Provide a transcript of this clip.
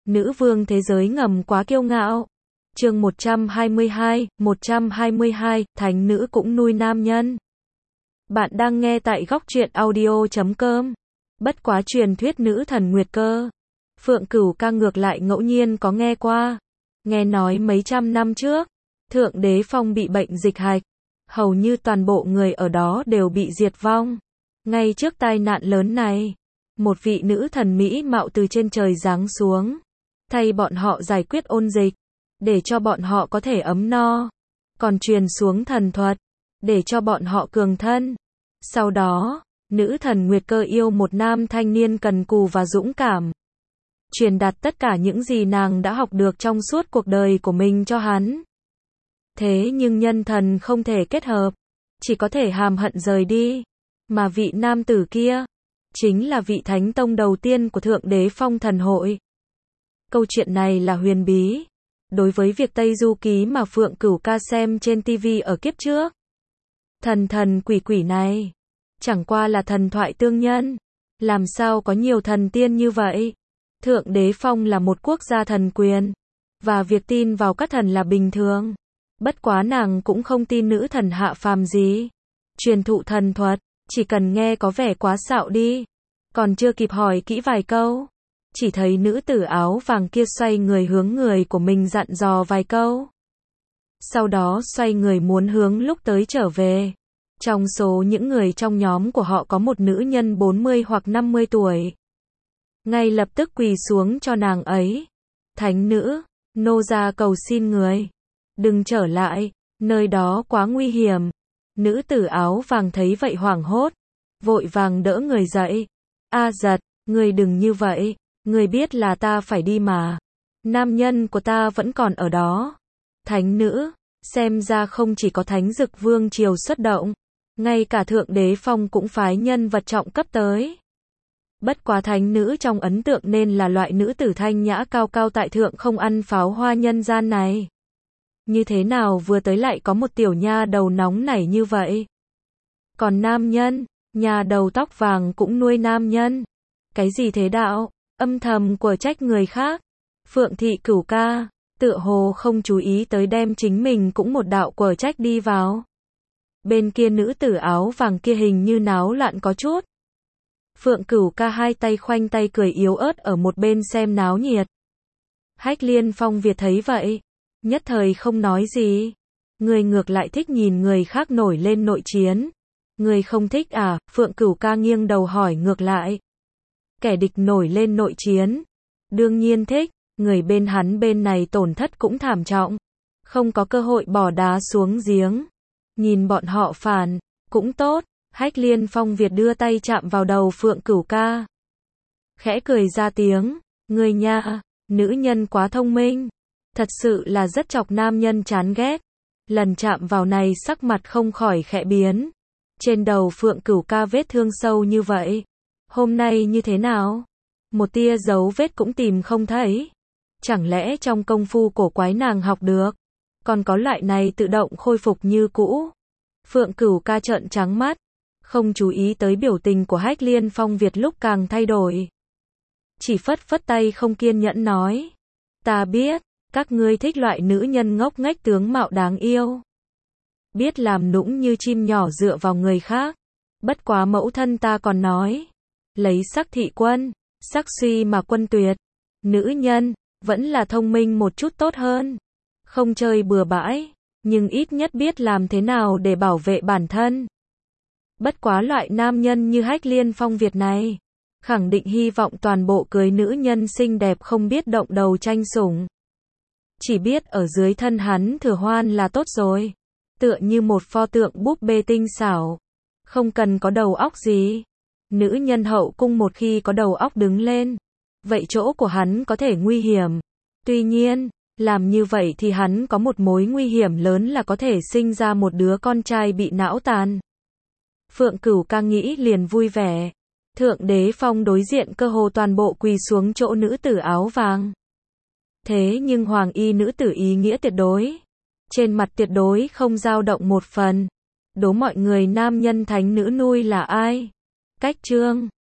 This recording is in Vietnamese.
Nữ vương thế giới ngầm quá kiêu ngạo. Chương 122, thánh nữ cũng nuôi nam nhân. Bạn đang nghe tại góc truyện audio.com. Bất quá truyền thuyết nữ thần Nguyệt Cơ, Phượng Cửu Ca ngược lại ngẫu nhiên có nghe qua. Nghe nói mấy trăm năm trước, Thượng Đế Phong bị bệnh dịch hạch, hầu như toàn bộ người ở đó đều bị diệt vong. Ngay trước tai nạn lớn này, một vị nữ thần mỹ mạo từ trên trời giáng xuống, thay bọn họ giải quyết ôn dịch, để cho bọn họ có thể ấm no, còn truyền xuống thần thuật, để cho bọn họ cường thân. Sau đó, nữ thần Nguyệt Cơ yêu một nam thanh niên cần cù và dũng cảm, truyền đạt tất cả những gì nàng đã học được trong suốt cuộc đời của mình cho hắn. Thế nhưng nhân thần không thể kết hợp, chỉ có thể hàm hận rời đi. Mà vị nam tử kia, chính là vị thánh tông đầu tiên của Thượng Đế Phong thần hội. Câu chuyện này là huyền bí. Đối với việc Tây Du Ký mà Phượng Cửu Ca xem trên TV ở kiếp trước, thần quỷ này, chẳng qua là thần thoại tương nhân. Làm sao có nhiều thần tiên như vậy? Thượng Đế Phong là một quốc gia thần quyền, và việc tin vào các thần là bình thường. Bất quá nàng cũng không tin nữ thần hạ phàm gì. Truyền thụ thần thuật, chỉ cần nghe có vẻ quá xạo đi. Còn chưa kịp hỏi kỹ vài câu, chỉ thấy nữ tử áo vàng kia xoay người hướng người của mình dặn dò vài câu. Sau đó xoay người muốn hướng lúc tới trở về. Trong số những người trong nhóm của họ có một nữ nhân 40 hoặc 50 tuổi. Ngay lập tức quỳ xuống cho nàng ấy. Thánh nữ, nô gia cầu xin người, đừng trở lại, nơi đó quá nguy hiểm. Nữ tử áo vàng thấy vậy hoảng hốt, vội vàng đỡ người dậy. A Giật, người đừng như vậy, người biết là ta phải đi mà. Nam nhân của ta vẫn còn ở đó. Thánh nữ, xem ra không chỉ có Thánh Dực Vương triều xuất động, ngay cả Thượng Đế Phong cũng phái nhân vật trọng cấp tới. Bất quá thánh nữ trong ấn tượng nên là loại nữ tử thanh nhã cao cao tại thượng không ăn pháo hoa nhân gian này. Như thế nào vừa tới lại có một tiểu nha đầu nóng nảy như vậy? Còn nam nhân, nhà đầu tóc vàng cũng nuôi nam nhân. Cái gì thế đạo? Âm thầm của trách người khác. Phượng thị Cửu Ca, tựa hồ không chú ý tới đem chính mình cũng một đạo của trách đi vào. Bên kia nữ tử áo vàng kia hình như náo loạn có chút. Phượng Cửu Ca hai tay khoanh tay cười yếu ớt ở một bên xem náo nhiệt. Hách Liên Phong Việt thấy vậy, nhất thời không nói gì. Người ngược lại thích nhìn người khác nổi lên nội chiến. Người không thích à? Phượng Cửu Ca nghiêng đầu hỏi ngược lại. Kẻ địch nổi lên nội chiến, đương nhiên thích. Người bên hắn bên này tổn thất cũng thảm trọng, không có cơ hội bỏ đá xuống giếng. Nhìn bọn họ phản, cũng tốt. Hách Liên Phong Việt đưa tay chạm vào đầu Phượng Cửu Ca, khẽ cười ra tiếng. Người nha, nữ nhân quá thông minh, thật sự là rất chọc nam nhân chán ghét. Lần chạm vào này sắc mặt không khỏi khẽ biến. Trên đầu Phượng Cửu Ca vết thương sâu như vậy, hôm nay như thế nào? Một tia dấu vết cũng tìm không thấy. Chẳng lẽ trong công phu cổ quái nàng học được, còn có loại này tự động khôi phục như cũ? Phượng Cửu Ca trợn trắng mắt, không chú ý tới biểu tình của Hách Liên Phong Việt lúc càng thay đổi. Chỉ phất phất tay không kiên nhẫn nói. Ta biết, các ngươi thích loại nữ nhân ngốc nghếch tướng mạo đáng yêu, biết làm nũng như chim nhỏ dựa vào người khác. Bất quá mẫu thân ta còn nói, lấy sắc thị quân, sắc suy mà quân tuyệt. Nữ nhân, vẫn là thông minh một chút tốt hơn. Không chơi bừa bãi, nhưng ít nhất biết làm thế nào để bảo vệ bản thân. Bất quá loại nam nhân như Hách Liên Phong Việt này, khẳng định hy vọng toàn bộ cưới nữ nhân xinh đẹp không biết động đầu tranh sủng. Chỉ biết ở dưới thân hắn thừa hoan là tốt rồi. Tựa như một pho tượng búp bê tinh xảo, không cần có đầu óc gì. Nữ nhân hậu cung một khi có đầu óc đứng lên, vậy chỗ của hắn có thể nguy hiểm. Tuy nhiên, làm như vậy thì hắn có một mối nguy hiểm lớn là có thể sinh ra một đứa con trai bị não tàn. Phượng Cửu Ca nghĩ liền vui vẻ. Thượng Đế Phong đối diện cơ hồ toàn bộ quỳ xuống chỗ nữ tử áo vàng. Thế nhưng hoàng y nữ tử ý nghĩa tuyệt đối, trên mặt tuyệt đối không dao động một phần. Đố mọi người nam nhân thánh nữ nuôi là ai? Cách chương